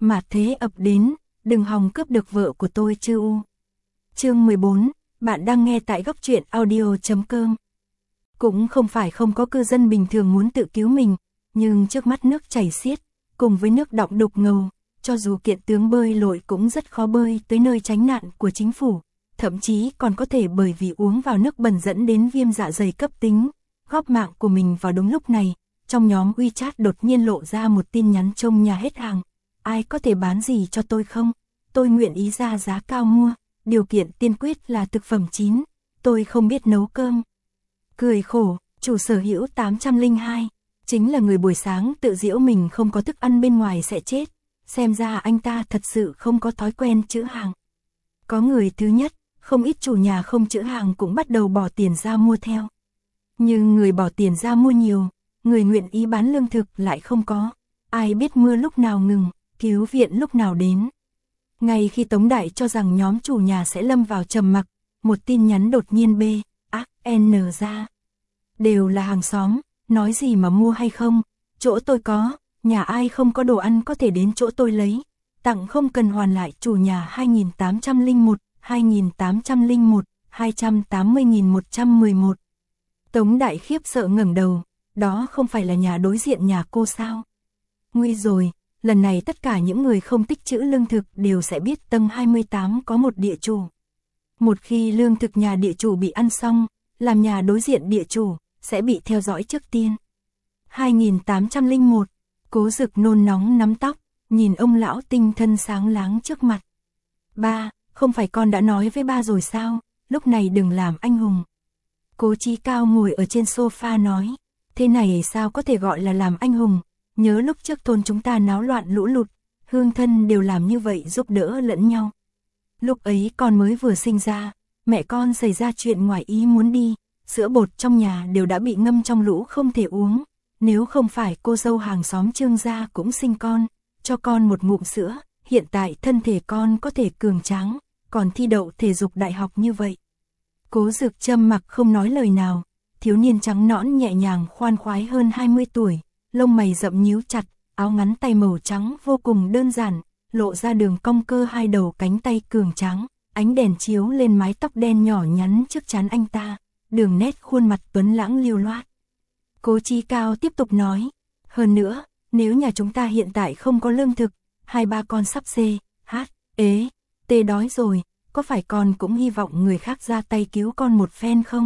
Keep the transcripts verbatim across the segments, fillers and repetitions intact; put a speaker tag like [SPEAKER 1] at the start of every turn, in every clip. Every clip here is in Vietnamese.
[SPEAKER 1] mà thế ập đến, đừng hòng cướp được vợ của tôi chứ u. Chương mười bốn, bạn đang nghe tại góc truyện audio chấm com. Cũng không phải không có cư dân bình thường muốn tự cứu mình, nhưng trước mắt nước chảy xiết, cùng với nước đọng đục ngầu, cho dù kiện tướng bơi lội cũng rất khó bơi tới nơi tránh nạn của chính phủ, thậm chí còn có thể bởi vì uống vào nước bẩn dẫn đến viêm dạ dày cấp tính, góp mạng của mình vào đúng lúc này. Trong nhóm WeChat đột nhiên lộ ra một tin nhắn trông nhà hết hàng, ai có thể bán gì cho tôi không? Tôi nguyện ý ra giá cao mua, điều kiện tiên quyết là thực phẩm chín, tôi không biết nấu cơm. Cười khổ, chủ sở hữu tám không hai, chính là người buổi sáng tự giễu mình không có thức ăn bên ngoài sẽ chết, xem ra anh ta thật sự không có thói quen chữ hàng. Có người thứ nhất, không ít chủ nhà không chữ hàng cũng bắt đầu bỏ tiền ra mua theo. Nhưng người bỏ tiền ra mua nhiều, người nguyện ý bán lương thực lại không có, ai biết mưa lúc nào ngừng, cứu viện lúc nào đến. Ngay khi Tống Đại cho rằng nhóm chủ nhà sẽ lâm vào trầm mặc, một tin nhắn đột nhiên B, A, N ra. Đều là hàng xóm, nói gì mà mua hay không, chỗ tôi có, nhà ai không có đồ ăn có thể đến chỗ tôi lấy, tặng không cần hoàn lại. Chủ nhà hai nghìn tám trăm lẻ một, hai nghìn tám trăm lẻ một, hai trăm tám mươi nghìn một trăm mười một. Tống Đại khiếp sợ ngẩng đầu, đó không phải là nhà đối diện nhà cô sao? Nguy rồi, lần này tất cả những người không tích trữ lương thực đều sẽ biết tầng hai mươi tám có một địa chủ. Một khi lương thực nhà địa chủ bị ăn xong, làm nhà đối diện địa chủ sẽ bị theo dõi trước tiên. hai nghìn tám trăm lẻ một, Cố Dực nôn nóng nắm tóc, nhìn ông lão tinh thân sáng láng trước mặt. Ba, không phải con đã nói với ba rồi sao, lúc này đừng làm anh hùng. Cố Chí Cao ngồi ở trên sofa nói, thế này sao có thể gọi là làm anh hùng, nhớ lúc trước thôn chúng ta náo loạn lũ lụt, hương thân đều làm như vậy giúp đỡ lẫn nhau. Lúc ấy con mới vừa sinh ra, mẹ con xảy ra chuyện ngoài ý muốn đi, sữa bột trong nhà đều đã bị ngâm trong lũ không thể uống, nếu không phải cô dâu hàng xóm Trương gia cũng sinh con, cho con một ngụm sữa, hiện tại thân thể con có thể cường tráng, còn thi đậu thể dục đại học như vậy. Cố Dực trầm mặc không nói lời nào, thiếu niên trắng nõn nhẹ nhàng khoan khoái hơn hai mươi tuổi, lông mày rậm nhíu chặt, áo ngắn tay màu trắng vô cùng đơn giản, lộ ra đường cong cơ hai đầu cánh tay cường tráng, ánh đèn chiếu lên mái tóc đen nhỏ nhắn trước trán anh ta, đường nét khuôn mặt tuấn lãng lưu loát. Cố Chí Cao tiếp tục nói, hơn nữa, nếu nhà chúng ta hiện tại không có lương thực, hai ba con sắp C, H, ế, T đói rồi, có phải con cũng hy vọng người khác ra tay cứu con một phen không?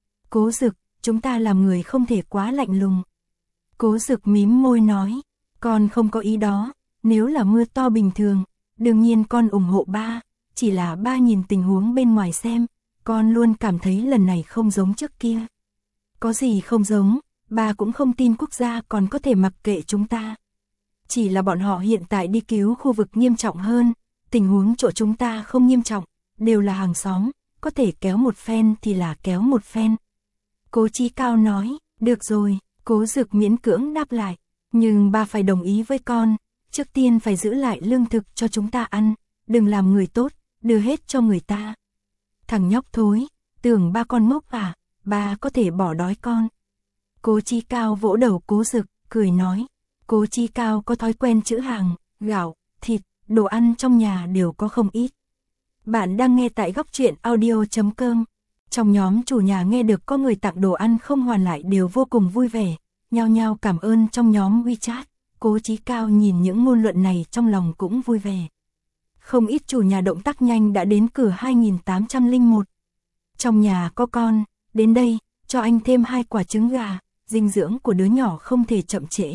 [SPEAKER 1] Cố Dực, chúng ta làm người không thể quá lạnh lùng. Cố Dực mím môi nói, con không có ý đó, nếu là mưa to bình thường, đương nhiên con ủng hộ ba, chỉ là ba nhìn tình huống bên ngoài xem, con luôn cảm thấy lần này không giống trước kia. Có gì không giống, ba cũng không tin quốc gia còn có thể mặc kệ chúng ta. Chỉ là bọn họ hiện tại đi cứu khu vực nghiêm trọng hơn, tình huống chỗ chúng ta không nghiêm trọng, đều là hàng xóm, có thể kéo một phen thì là kéo một phen. Cố Chí Cao nói, được rồi, Cố Dực miễn cưỡng đáp lại, nhưng ba phải đồng ý với con, trước tiên phải giữ lại lương thực cho chúng ta ăn, đừng làm người tốt, đưa hết cho người ta. Thằng nhóc thối, tưởng ba con ngốc à, ba có thể bỏ đói con. Cố Chí Cao vỗ đầu Cố Dực, cười nói, Cố Chí Cao có thói quen chữ hàng, gạo, thịt, đồ ăn trong nhà đều có không ít. Bạn đang nghe tại góc truyện audio chấm com. Trong nhóm chủ nhà nghe được có người tặng đồ ăn không hoàn lại đều vô cùng vui vẻ, nhao nhao cảm ơn trong nhóm WeChat. Cố Chí Cao nhìn những ngôn luận này trong lòng cũng vui vẻ. Không ít chủ nhà động tác nhanh đã đến cửa hai nghìn tám trăm lẻ một. Trong nhà có con, đến đây, cho anh thêm hai quả trứng gà, dinh dưỡng của đứa nhỏ không thể chậm trễ.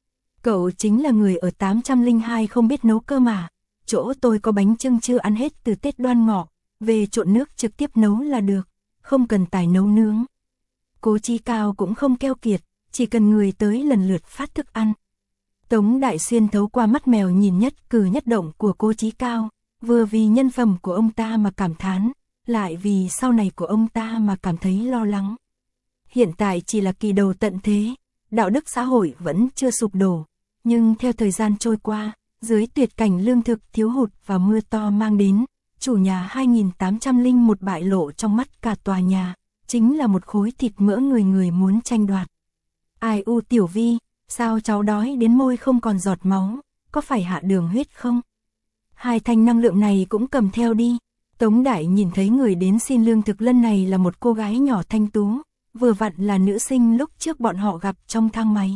[SPEAKER 1] Cậu chính là người ở tám không hai không biết nấu cơm à? Chỗ tôi có bánh chưng chưa ăn hết từ Tết Đoan Ngọ, về trộn nước trực tiếp nấu là được, không cần tài nấu nướng. Cố Chí Cao cũng không keo kiệt, chỉ cần người tới lần lượt phát thức ăn. Tống Đại xuyên thấu qua mắt mèo nhìn nhất cử nhất động của Cố Chí Cao, vừa vì nhân phẩm của ông ta mà cảm thán, lại vì sau này của ông ta mà cảm thấy lo lắng. Hiện tại chỉ là kỳ đầu tận thế, đạo đức xã hội vẫn chưa sụp đổ, nhưng theo thời gian trôi qua, dưới tuyệt cảnh lương thực thiếu hụt và mưa to mang đến, chủ nhà hai nghìn tám trăm lẻ một bại lộ trong mắt cả tòa nhà, chính là một khối thịt mỡ người người muốn tranh đoạt. Ai u Tiểu Vi, sao cháu đói đến môi không còn giọt máu, có phải hạ đường huyết không? Hai thanh năng lượng này cũng cầm theo đi. Tống Đại nhìn thấy người đến xin lương thực lần này là một cô gái nhỏ thanh tú, vừa vặn là nữ sinh lúc trước bọn họ gặp trong thang máy.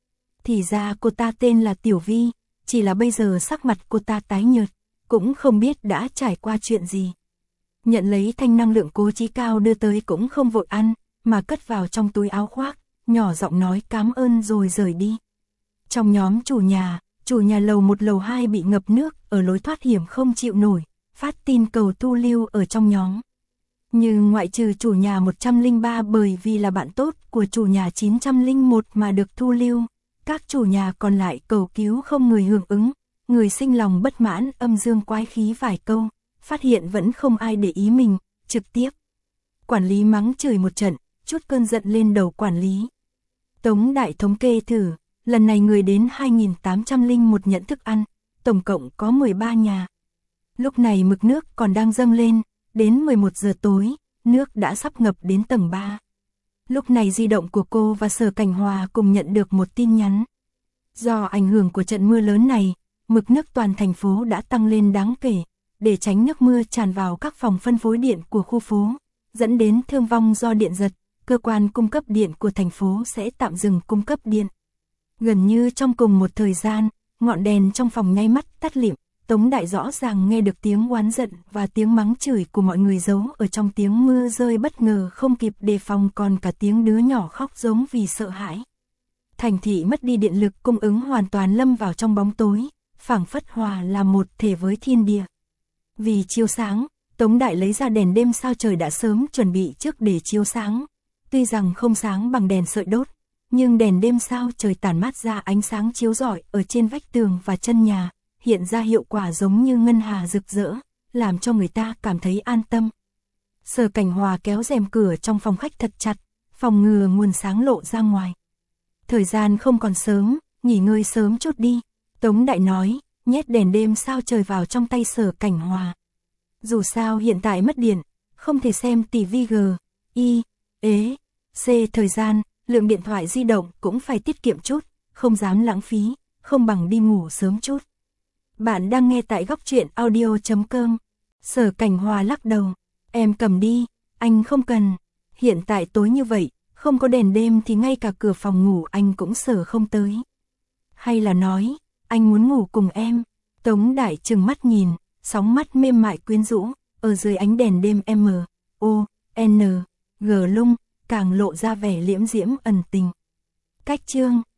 [SPEAKER 1] Thì ra cô ta tên là Tiểu Vi, chỉ là bây giờ sắc mặt cô ta tái nhợt, cũng không biết đã trải qua chuyện gì. Nhận lấy thanh năng lượng Cố Chí Cao đưa tới cũng không vội ăn, mà cất vào trong túi áo khoác, nhỏ giọng nói cảm ơn rồi rời đi. Trong nhóm chủ nhà, chủ nhà lầu một lầu hai bị ngập nước, ở lối thoát hiểm không chịu nổi, phát tin cầu thu lưu ở trong nhóm. Nhưng ngoại trừ chủ nhà một trăm lẻ ba bởi vì là bạn tốt của chủ nhà chín trăm lẻ một mà được thu lưu, các chủ nhà còn lại cầu cứu không người hưởng ứng, người sinh lòng bất mãn âm dương quái khí vài câu, phát hiện vẫn không ai để ý mình, trực tiếp. Quản lý mắng chửi một trận, chút cơn giận lên đầu quản lý. Tống Đại thống kê thử, lần này người đến hai nghìn tám trăm lẻ một nhận thức ăn, tổng cộng có mười ba nhà. Lúc này mực nước còn đang dâng lên, đến mười một giờ tối, nước đã sắp ngập đến tầng ba. Lúc này di động của cô và Sở Cảnh Hòa cùng nhận được một tin nhắn. Do ảnh hưởng của trận mưa lớn này, mực nước toàn thành phố đã tăng lên đáng kể, để tránh nước mưa tràn vào các phòng phân phối điện của khu phố, dẫn đến thương vong do điện giật, cơ quan cung cấp điện của thành phố sẽ tạm dừng cung cấp điện. Gần như trong cùng một thời gian, ngọn đèn trong phòng nháy mắt tắt lịm, Tống Đại rõ ràng nghe được tiếng oán giận và tiếng mắng chửi của mọi người giấu ở trong tiếng mưa rơi bất ngờ không kịp đề phòng, còn cả tiếng đứa nhỏ khóc giống vì sợ hãi. Thành thị mất đi điện lực cung ứng hoàn toàn lâm vào trong bóng tối, phảng phất hòa là một thể với thiên địa. Vì chiếu sáng, Tống Đại lấy ra đèn đêm sao trời đã sớm chuẩn bị trước để chiếu sáng. Tuy rằng không sáng bằng đèn sợi đốt, nhưng đèn đêm sao trời tản mát ra ánh sáng chiếu rọi ở trên vách tường và chân nhà, hiện ra hiệu quả giống như ngân hà rực rỡ, làm cho người ta cảm thấy an tâm. Sở Cảnh Hòa kéo rèm cửa trong phòng khách thật chặt, phòng ngừa nguồn sáng lộ ra ngoài. Thời gian không còn sớm, nghỉ ngơi sớm chút đi, Tống Đại nói, nhét đèn đêm sao trời vào trong tay Sở Cảnh Hòa. Dù sao hiện tại mất điện, không thể xem tivi G, I, ế, C thời gian, lượng điện thoại di động cũng phải tiết kiệm chút, không dám lãng phí, không bằng đi ngủ sớm chút. Bạn đang nghe tại góc truyện audio chấm com. Sở Cảnh Hòa lắc đầu, em cầm đi, anh không cần. Hiện tại tối như vậy, không có đèn đêm thì ngay cả cửa phòng ngủ anh cũng sờ không tới. Hay là nói, anh muốn ngủ cùng em. Tống Đại trừng mắt nhìn, sóng mắt mềm mại quyến rũ, ở dưới ánh đèn đêm M, O, N, G lung, càng lộ ra vẻ liễm diễm ẩn tình. Cách chương